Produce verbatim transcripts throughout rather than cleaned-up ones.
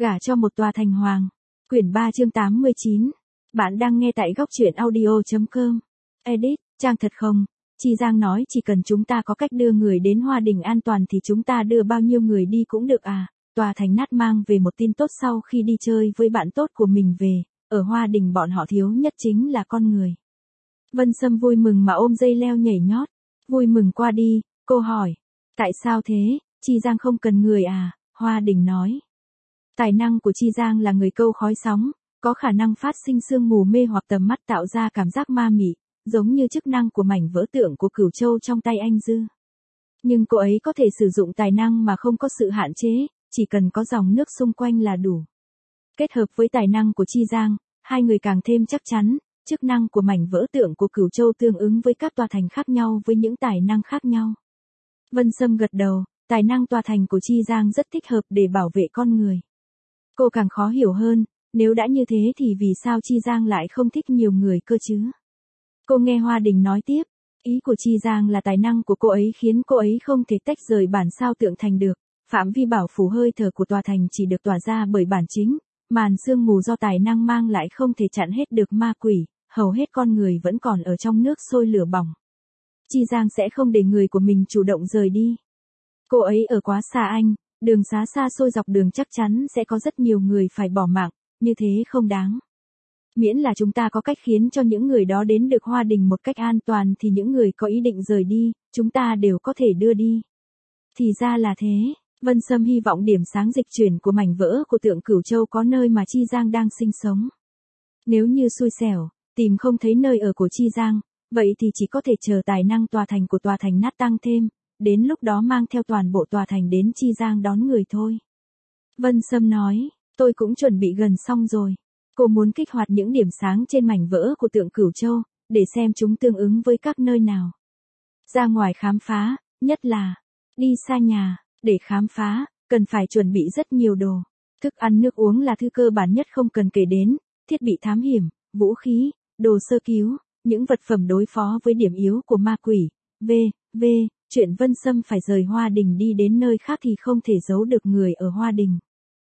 Gả cho một tòa thành hoàng. Quyển ba chương tám mươi chín. Bạn đang nghe tại góc truyện audio chấm com. Edit, trang thật không? Chi Giang nói chỉ cần chúng ta có cách đưa người đến Hoa Đình an toàn thì chúng ta đưa bao nhiêu người đi cũng được à. Tòa thành nát mang về một tin tốt sau khi đi chơi với bạn tốt của mình về. Ở Hoa Đình bọn họ thiếu nhất chính là con người. Vân Sâm vui mừng mà ôm dây leo nhảy nhót. Vui mừng qua đi, cô hỏi. Tại sao thế, Chi Giang không cần người à? Hoa Đình nói. Tài năng của Chi Giang là người câu khói sóng, có khả năng phát sinh sương mù mê hoặc tầm mắt tạo ra cảm giác ma mị, giống như chức năng của mảnh vỡ tượng của Cửu Châu trong tay anh Dư. Nhưng cô ấy có thể sử dụng tài năng mà không có sự hạn chế, chỉ cần có dòng nước xung quanh là đủ. Kết hợp với tài năng của Chi Giang, hai người càng thêm chắc chắn, chức năng của mảnh vỡ tượng của Cửu Châu tương ứng với các tòa thành khác nhau với những tài năng khác nhau. Vân Sâm gật đầu, tài năng tòa thành của Chi Giang rất thích hợp để bảo vệ con người. Cô càng khó hiểu hơn, nếu đã như thế thì vì sao Chi Giang lại không thích nhiều người cơ chứ? Cô nghe Hoa Đình nói tiếp, ý của Chi Giang là tài năng của cô ấy khiến cô ấy không thể tách rời bản sao tượng thành được, phạm vi bảo phủ hơi thở của tòa thành chỉ được tỏa ra bởi bản chính, màn sương mù do tài năng mang lại không thể chặn hết được ma quỷ, hầu hết con người vẫn còn ở trong nước sôi lửa bỏng. Chi Giang sẽ không để người của mình chủ động rời đi. Cô ấy ở quá xa anh, đường xá xa xôi dọc đường chắc chắn sẽ có rất nhiều người phải bỏ mạng, như thế không đáng. Miễn là chúng ta có cách khiến cho những người đó đến được Hoa Đình một cách an toàn thì những người có ý định rời đi, chúng ta đều có thể đưa đi. Thì ra là thế, Vân Sâm hy vọng điểm sáng dịch chuyển của mảnh vỡ của tượng Cửu Châu có nơi mà Chi Giang đang sinh sống. Nếu như xui xẻo, tìm không thấy nơi ở của Chi Giang, vậy thì chỉ có thể chờ tài năng tòa thành của tòa thành nát tăng thêm, đến lúc đó mang theo toàn bộ tòa thành đến Chi Giang đón người thôi. Vân Sâm nói, tôi cũng chuẩn bị gần xong rồi. Cô muốn kích hoạt những điểm sáng trên mảnh vỡ của tượng Cửu Châu, để xem chúng tương ứng với các nơi nào. Ra ngoài khám phá, nhất là đi xa nhà, để khám phá, cần phải chuẩn bị rất nhiều đồ. Thức ăn nước uống là thứ cơ bản nhất không cần kể đến, thiết bị thám hiểm, vũ khí, đồ sơ cứu, những vật phẩm đối phó với điểm yếu của ma quỷ. V, V, chuyện Vân Sâm phải rời Hoa Đình đi đến nơi khác thì không thể giấu được người ở Hoa Đình.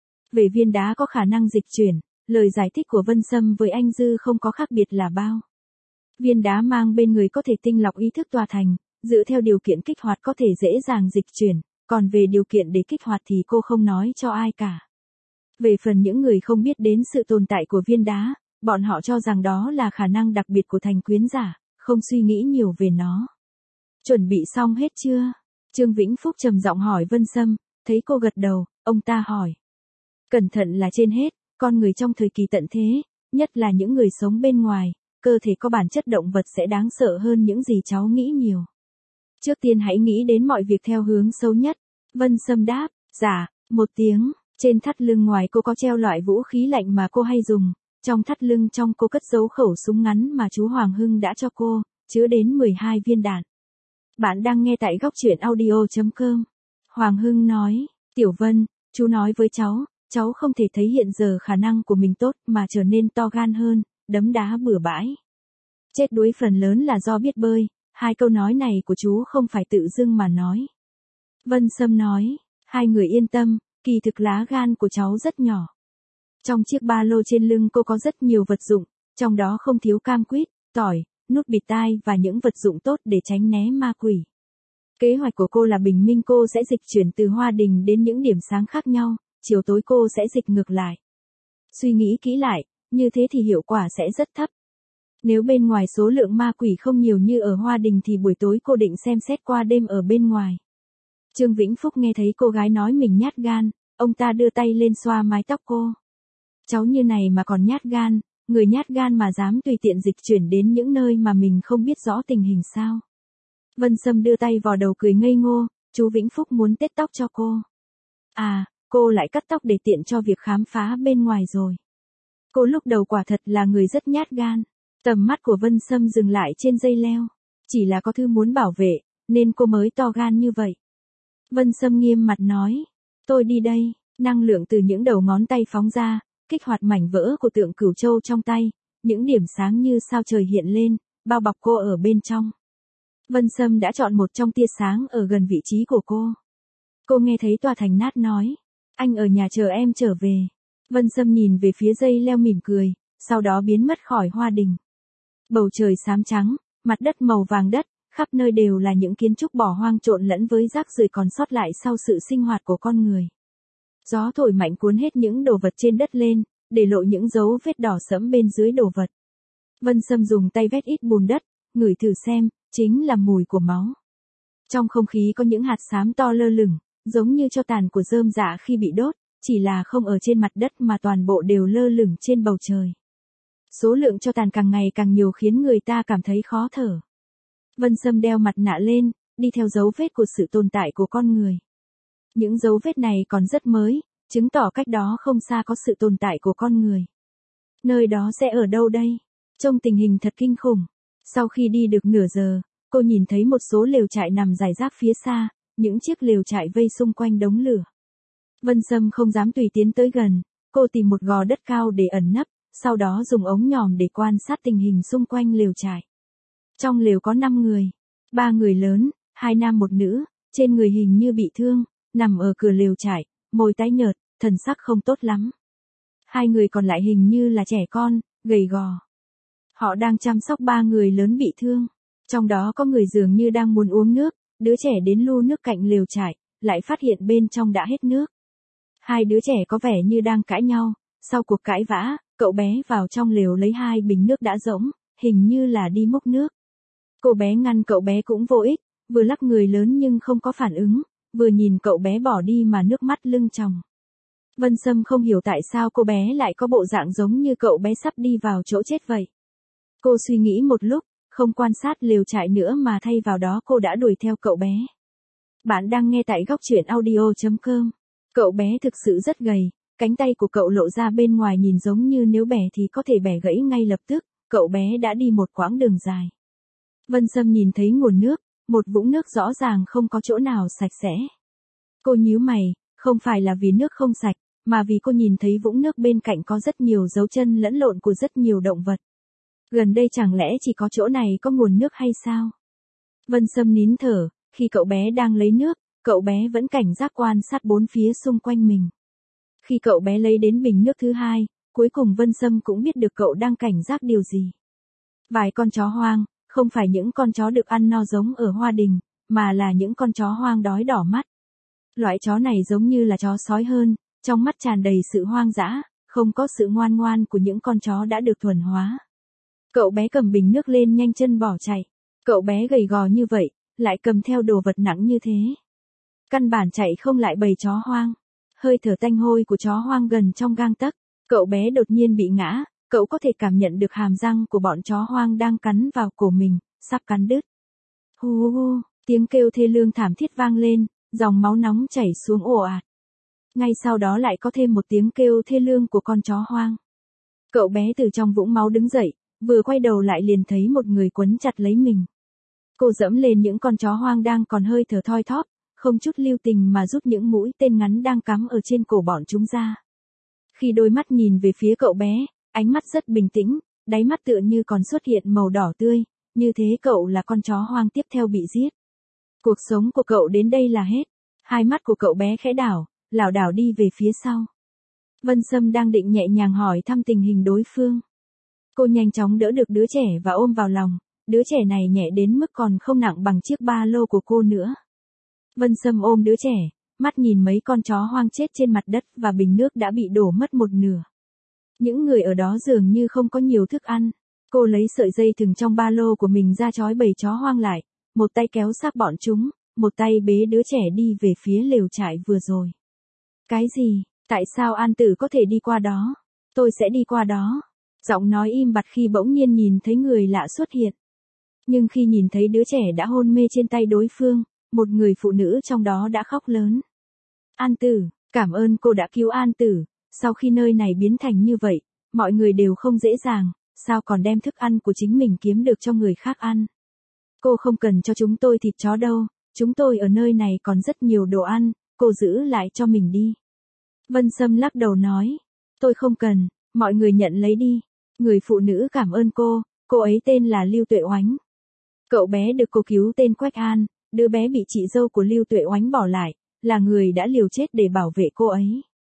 Về viên đá có khả năng dịch chuyển, lời giải thích của Vân Sâm với anh Dư không có khác biệt là bao. Viên đá mang bên người có thể tinh lọc ý thức tòa thành, dựa theo điều kiện kích hoạt có thể dễ dàng dịch chuyển, còn về điều kiện để kích hoạt thì cô không nói cho ai cả. Về phần những người không biết đến sự tồn tại của viên đá, bọn họ cho rằng đó là khả năng đặc biệt của thành quyến giả, không suy nghĩ nhiều về nó. Chuẩn bị xong hết chưa? Trương Vĩnh Phúc trầm giọng hỏi Vân Sâm, thấy cô gật đầu, ông ta hỏi. Cẩn thận là trên hết, con người trong thời kỳ tận thế, nhất là những người sống bên ngoài, cơ thể có bản chất động vật sẽ đáng sợ hơn những gì cháu nghĩ nhiều. Trước tiên hãy nghĩ đến mọi việc theo hướng xấu nhất. Vân Sâm đáp, dạ, một tiếng, trên thắt lưng ngoài cô có treo loại vũ khí lạnh mà cô hay dùng, trong thắt lưng trong cô cất giấu khẩu súng ngắn mà chú Hoàng Hưng đã cho cô, chứa đến mười hai viên đạn. Bạn đang nghe tại góc truyện audio chấm com. Hoàng Hưng nói, Tiểu Vân, chú nói với cháu, cháu không thể thấy hiện giờ khả năng của mình tốt mà trở nên to gan hơn, đấm đá bừa bãi. Chết đuối phần lớn là do biết bơi, hai câu nói này của chú không phải tự dưng mà nói. Vân Sâm nói, hai người yên tâm, kỳ thực lá gan của cháu rất nhỏ. Trong chiếc ba lô trên lưng cô có rất nhiều vật dụng, trong đó không thiếu cam quýt, tỏi, nút bịt tai và những vật dụng tốt để tránh né ma quỷ. Kế hoạch của cô là bình minh cô sẽ dịch chuyển từ Hoa Đình đến những điểm sáng khác nhau, chiều tối cô sẽ dịch ngược lại. Suy nghĩ kỹ lại, như thế thì hiệu quả sẽ rất thấp. Nếu bên ngoài số lượng ma quỷ không nhiều như ở Hoa Đình thì buổi tối cô định xem xét qua đêm ở bên ngoài. Trương Vĩnh Phúc nghe thấy cô gái nói mình nhát gan, ông ta đưa tay lên xoa mái tóc cô. Cháu như này mà còn nhát gan, người nhát gan mà dám tùy tiện dịch chuyển đến những nơi mà mình không biết rõ tình hình sao. Vân Sâm đưa tay vào đầu cười ngây ngô, chú Vĩnh Phúc muốn tết tóc cho cô. À, cô lại cắt tóc để tiện cho việc khám phá bên ngoài rồi. Cô lúc đầu quả thật là người rất nhát gan. Tầm mắt của Vân Sâm dừng lại trên dây leo. Chỉ là có thứ muốn bảo vệ, nên cô mới to gan như vậy. Vân Sâm nghiêm mặt nói, tôi đi đây, năng lượng từ những đầu ngón tay phóng ra, kích hoạt mảnh vỡ của tượng Cửu Châu trong tay, những điểm sáng như sao trời hiện lên, bao bọc cô ở bên trong. Vân Sâm đã chọn một trong tia sáng ở gần vị trí của cô. Cô nghe thấy tòa thành nát nói, anh ở nhà chờ em trở về. Vân Sâm nhìn về phía dây leo mỉm cười, sau đó biến mất khỏi hoa đình. Bầu trời xám trắng, mặt đất màu vàng đất, khắp nơi đều là những kiến trúc bỏ hoang trộn lẫn với rác rưởi còn sót lại sau sự sinh hoạt của con người. Gió thổi mạnh cuốn hết những đồ vật trên đất lên, để lộ những dấu vết đỏ sẫm bên dưới đồ vật. Vân Sâm dùng tay vét ít bùn đất, ngửi thử xem, chính là mùi của máu. Trong không khí có những hạt xám to lơ lửng, giống như tro tàn của rơm rạ khi bị đốt, chỉ là không ở trên mặt đất mà toàn bộ đều lơ lửng trên bầu trời. Số lượng tro tàn càng ngày càng nhiều khiến người ta cảm thấy khó thở. Vân Sâm đeo mặt nạ lên, đi theo dấu vết của sự tồn tại của con người. Những dấu vết này còn rất mới, chứng tỏ cách đó không xa có sự tồn tại của con người. Nơi đó sẽ ở đâu đây? Trông tình hình thật kinh khủng. Sau khi đi được nửa giờ, cô nhìn thấy một số lều trại nằm rải rác phía xa, những chiếc lều trại vây xung quanh đống lửa. Vân Sâm không dám tùy tiến tới gần, cô tìm một gò đất cao để ẩn nấp, sau đó dùng ống nhòm để quan sát tình hình xung quanh lều trại. Trong lều có năm người, ba người lớn, hai nam một nữ, trên người hình như bị thương, nằm ở cửa lều trại, môi tái nhợt, thần sắc không tốt lắm. Hai người còn lại hình như là trẻ con, gầy gò. Họ đang chăm sóc ba người lớn bị thương. Trong đó có người dường như đang muốn uống nước, đứa trẻ đến lu nước cạnh lều trại, lại phát hiện bên trong đã hết nước. Hai đứa trẻ có vẻ như đang cãi nhau, sau cuộc cãi vã, cậu bé vào trong lều lấy hai bình nước đã rỗng, hình như là đi múc nước. Cô bé ngăn cậu bé cũng vô ích, vừa lắc người lớn nhưng không có phản ứng, vừa nhìn cậu bé bỏ đi mà nước mắt lưng tròng. Vân Sâm không hiểu tại sao cô bé lại có bộ dạng giống như cậu bé sắp đi vào chỗ chết vậy. Cô suy nghĩ một lúc, không quan sát lều trại nữa mà thay vào đó cô đã đuổi theo cậu bé. Bạn đang nghe tại góc truyện audio chấm com. Cậu bé thực sự rất gầy, cánh tay của cậu lộ ra bên ngoài nhìn giống như nếu bẻ thì có thể bẻ gãy ngay lập tức, cậu bé đã đi một quãng đường dài. Vân Sâm nhìn thấy nguồn nước, một vũng nước rõ ràng không có chỗ nào sạch sẽ. Cô nhíu mày, không phải là vì nước không sạch, mà vì cô nhìn thấy vũng nước bên cạnh có rất nhiều dấu chân lẫn lộn của rất nhiều động vật. Gần đây chẳng lẽ chỉ có chỗ này có nguồn nước hay sao? Vân Sâm nín thở, khi cậu bé đang lấy nước, cậu bé vẫn cảnh giác quan sát bốn phía xung quanh mình. Khi cậu bé lấy đến bình nước thứ hai, cuối cùng Vân Sâm cũng biết được cậu đang cảnh giác điều gì. Vài con chó hoang, không phải những con chó được ăn no giống ở Hoa Đình, mà là những con chó hoang đói đỏ mắt. Loại chó này giống như là chó sói hơn, trong mắt tràn đầy sự hoang dã, không có sự ngoan ngoan của những con chó đã được thuần hóa. Cậu bé cầm bình nước lên nhanh chân bỏ chạy. Cậu bé gầy gò như vậy, lại cầm theo đồ vật nặng như thế. Căn bản chạy không lại bầy chó hoang. Hơi thở tanh hôi của chó hoang gần trong gang tấc. Cậu bé đột nhiên bị ngã, cậu có thể cảm nhận được hàm răng của bọn chó hoang đang cắn vào cổ mình, sắp cắn đứt. Hù hù, tiếng kêu thê lương thảm thiết vang lên, dòng máu nóng chảy xuống ồ ạt. Ngay sau đó lại có thêm một tiếng kêu thê lương của con chó hoang. Cậu bé từ trong vũng máu đứng dậy, vừa quay đầu lại liền thấy một người quấn chặt lấy mình. Cô dẫm lên những con chó hoang đang còn hơi thở thoi thóp, không chút lưu tình mà rút những mũi tên ngắn đang cắm ở trên cổ bọn chúng ra. Khi đôi mắt nhìn về phía cậu bé, ánh mắt rất bình tĩnh, đáy mắt tựa như còn xuất hiện màu đỏ tươi, như thế cậu là con chó hoang tiếp theo bị giết. Cuộc sống của cậu đến đây là hết. Hai mắt của cậu bé khẽ đảo, lảo đảo đi về phía sau. Vân Sâm đang định nhẹ nhàng hỏi thăm tình hình đối phương. Cô nhanh chóng đỡ được đứa trẻ và ôm vào lòng, đứa trẻ này nhẹ đến mức còn không nặng bằng chiếc ba lô của cô nữa. Vân Sâm ôm đứa trẻ, mắt nhìn mấy con chó hoang chết trên mặt đất và bình nước đã bị đổ mất một nửa. Những người ở đó dường như không có nhiều thức ăn. Cô lấy sợi dây thừng trong ba lô của mình ra trói bầy chó hoang lại, một tay kéo xác bọn chúng, một tay bế đứa trẻ đi về phía lều trại vừa rồi. Cái gì? Tại sao An Tử có thể đi qua đó? Tôi sẽ đi qua đó. Giọng nói im bặt khi bỗng nhiên nhìn thấy người lạ xuất hiện. Nhưng khi nhìn thấy đứa trẻ đã hôn mê trên tay đối phương, một người phụ nữ trong đó đã khóc lớn. An Tử, cảm ơn cô đã cứu An Tử, sau khi nơi này biến thành như vậy, mọi người đều không dễ dàng, sao còn đem thức ăn của chính mình kiếm được cho người khác ăn. Cô không cần cho chúng tôi thịt chó đâu, chúng tôi ở nơi này còn rất nhiều đồ ăn, cô giữ lại cho mình đi. Vân Sâm lắc đầu nói, tôi không cần, mọi người nhận lấy đi. Người phụ nữ cảm ơn cô, cô ấy tên là Lưu Tuệ Oánh. Cậu bé được cô cứu tên Quách An, đứa bé bị chị dâu của Lưu Tuệ Oánh bỏ lại, là người đã liều chết để bảo vệ cô ấy.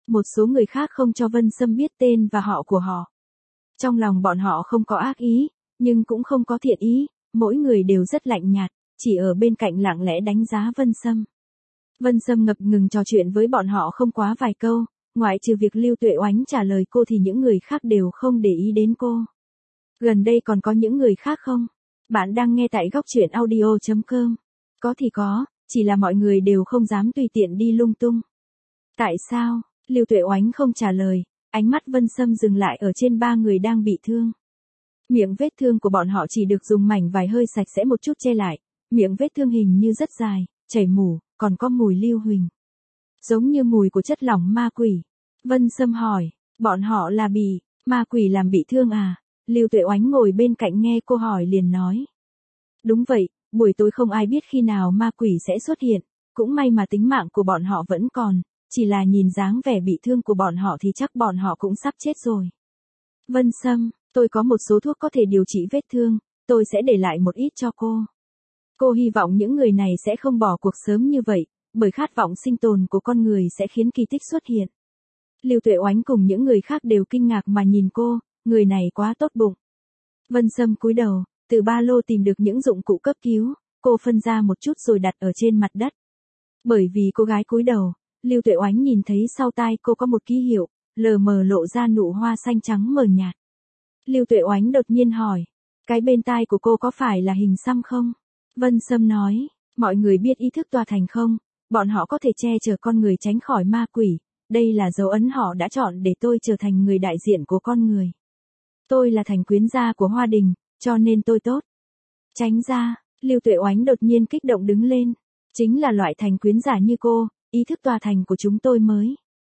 Một số người khác không cho Vân Sâm biết tên và họ của họ. Trong lòng bọn họ không có ác ý, nhưng cũng không có thiện ý, mỗi người đều rất lạnh nhạt, chỉ ở bên cạnh lặng lẽ đánh giá Vân Sâm. Vân Sâm ngập ngừng trò chuyện với bọn họ không quá vài câu, ngoại trừ việc Lưu Tuệ Oánh trả lời cô thì những người khác đều không để ý đến cô. Gần đây còn có những người khác không? Bạn đang nghe tại góc truyện audio chấm com. Có thì có, chỉ là mọi người đều không dám tùy tiện đi lung tung. Tại sao? Lưu Tuệ Oánh không trả lời, ánh mắt Vân Sâm dừng lại ở trên ba người đang bị thương. Miệng vết thương của bọn họ chỉ được dùng mảnh vải hơi sạch sẽ một chút che lại, miệng vết thương hình như rất dài, chảy mủ, còn có mùi lưu huỳnh. Giống như mùi của chất lỏng ma quỷ. Vân Sâm hỏi, bọn họ là bị ma quỷ làm bị thương à? Lưu Tuệ Oánh ngồi bên cạnh nghe cô hỏi liền nói. Đúng vậy, buổi tối không ai biết khi nào ma quỷ sẽ xuất hiện, cũng may mà tính mạng của bọn họ vẫn còn, chỉ là nhìn dáng vẻ bị thương của bọn họ thì chắc bọn họ cũng sắp chết rồi. Vân Sâm, tôi có một số thuốc có thể điều trị vết thương, tôi sẽ để lại một ít cho cô. Cô hy vọng những người này sẽ không bỏ cuộc sớm như vậy, bởi khát vọng sinh tồn của con người sẽ khiến kỳ tích xuất hiện. Lưu Tuệ Oánh cùng những người khác đều kinh ngạc mà nhìn cô, người này quá tốt bụng. Vân Sâm cúi đầu, từ ba lô tìm được những dụng cụ cấp cứu, cô phân ra một chút rồi đặt ở trên mặt đất. Bởi vì cô gái cúi đầu, Lưu Tuệ Oánh nhìn thấy sau tai cô có một ký hiệu, lờ mờ lộ ra nụ hoa xanh trắng mờ nhạt. Lưu Tuệ Oánh đột nhiên hỏi, cái bên tai của cô có phải là hình xăm không? Vân Sâm nói, mọi người biết ý thức tòa thành không? Bọn họ có thể che chở con người tránh khỏi ma quỷ, đây là dấu ấn họ đã chọn để tôi trở thành người đại diện của con người. Tôi là thành quyến gia của Hoa Đình, cho nên tôi tốt. Tránh ra, Lưu Tuệ Oánh đột nhiên kích động đứng lên. Chính là loại thành quyến giả như cô, ý thức tòa thành của chúng tôi mới.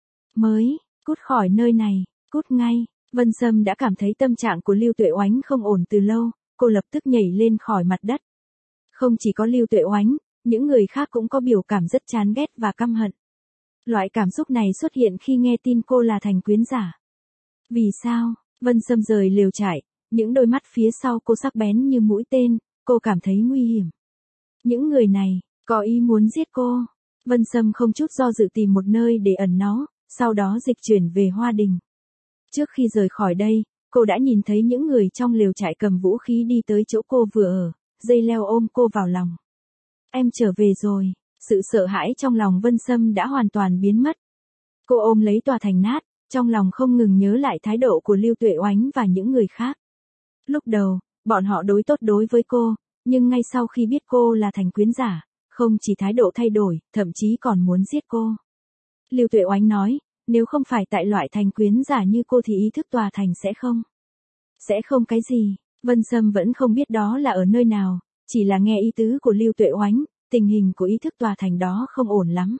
Mới, cút khỏi nơi này, cút ngay. Vân Sâm đã cảm thấy tâm trạng của Lưu Tuệ Oánh không ổn từ lâu, cô lập tức nhảy lên khỏi mặt đất. Không chỉ có Lưu Tuệ Oánh, những người khác cũng có biểu cảm rất chán ghét và căm hận. Loại cảm xúc này xuất hiện khi nghe tin cô là thành quyến giả. Vì sao? Vân Sâm rời lều trại, những đôi mắt phía sau cô sắc bén như mũi tên, cô cảm thấy nguy hiểm. Những người này, có ý muốn giết cô. Vân Sâm không chút do dự tìm một nơi để ẩn náu, sau đó dịch chuyển về Hoa Đình. Trước khi rời khỏi đây, cô đã nhìn thấy những người trong lều trại cầm vũ khí đi tới chỗ cô vừa ở, dây leo ôm cô vào lòng. Em trở về rồi, sự sợ hãi trong lòng Vân Sâm đã hoàn toàn biến mất. Cô ôm lấy tòa thành nát, trong lòng không ngừng nhớ lại thái độ của Lưu Tuệ Oánh và những người khác. Lúc đầu, bọn họ đối tốt đối với cô, nhưng ngay sau khi biết cô là thành quyến giả, không chỉ thái độ thay đổi, thậm chí còn muốn giết cô. Lưu Tuệ Oánh nói, nếu không phải tại loại thành quyến giả như cô thì ý thức tòa thành sẽ không. Sẽ không cái gì, Vân Sâm vẫn không biết đó là ở nơi nào, chỉ là nghe ý tứ của Lưu Tuệ Oánh, tình hình của ý thức tòa thành đó không ổn lắm.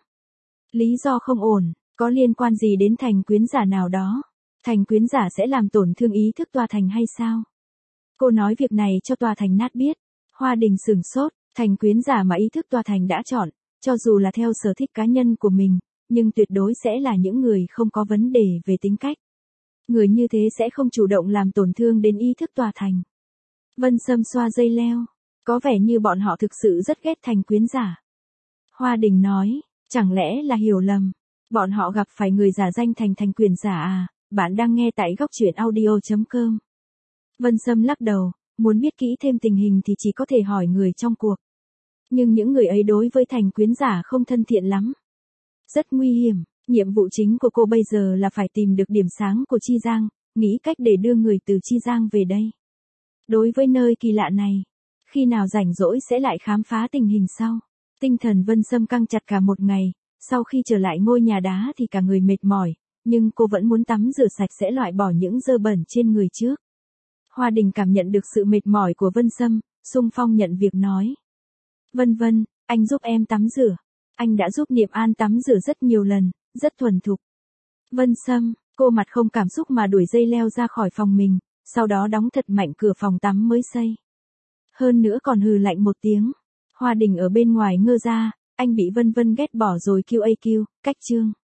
Lý do không ổn, có liên quan gì đến thành quyến giả nào đó? Thành quyến giả sẽ làm tổn thương ý thức tòa thành hay sao? Cô nói việc này cho tòa thành nát biết. Hoa Đình sửng sốt, thành quyến giả mà ý thức tòa thành đã chọn, cho dù là theo sở thích cá nhân của mình, nhưng tuyệt đối sẽ là những người không có vấn đề về tính cách. Người như thế sẽ không chủ động làm tổn thương đến ý thức tòa thành. Vân Sâm xoa dây leo, có vẻ như bọn họ thực sự rất ghét thành quyến giả. Hoa Đình nói, chẳng lẽ là hiểu lầm, bọn họ gặp phải người giả danh thành thành quyến giả à? Bạn đang nghe tại góc truyện audio chấm com. Vân Sâm lắc đầu, muốn biết kỹ thêm tình hình thì chỉ có thể hỏi người trong cuộc. Nhưng những người ấy đối với thành quyến giả không thân thiện lắm. Rất nguy hiểm, nhiệm vụ chính của cô bây giờ là phải tìm được điểm sáng của Chi Giang, nghĩ cách để đưa người từ Chi Giang về đây. Đối với nơi kỳ lạ này, khi nào rảnh rỗi sẽ lại khám phá tình hình sau. Tinh thần Vân Sâm căng chặt cả một ngày, sau khi trở lại ngôi nhà đá thì cả người mệt mỏi, nhưng cô vẫn muốn tắm rửa sạch sẽ loại bỏ những dơ bẩn trên người trước. Hoa Đình cảm nhận được sự mệt mỏi của Vân Sâm, xung phong nhận việc nói. Vân Vân, anh giúp em tắm rửa. Anh đã giúp Niệm An tắm rửa rất nhiều lần, rất thuần thục. Vân Sâm, cô mặt không cảm xúc mà đuổi dây leo ra khỏi phòng mình, sau đó đóng thật mạnh cửa phòng tắm mới xây. Hơn nữa còn hừ lạnh một tiếng. Hoa Đình ở bên ngoài ngơ ra, anh bị Vân Vân ghét bỏ rồi quy a quy, cách chương.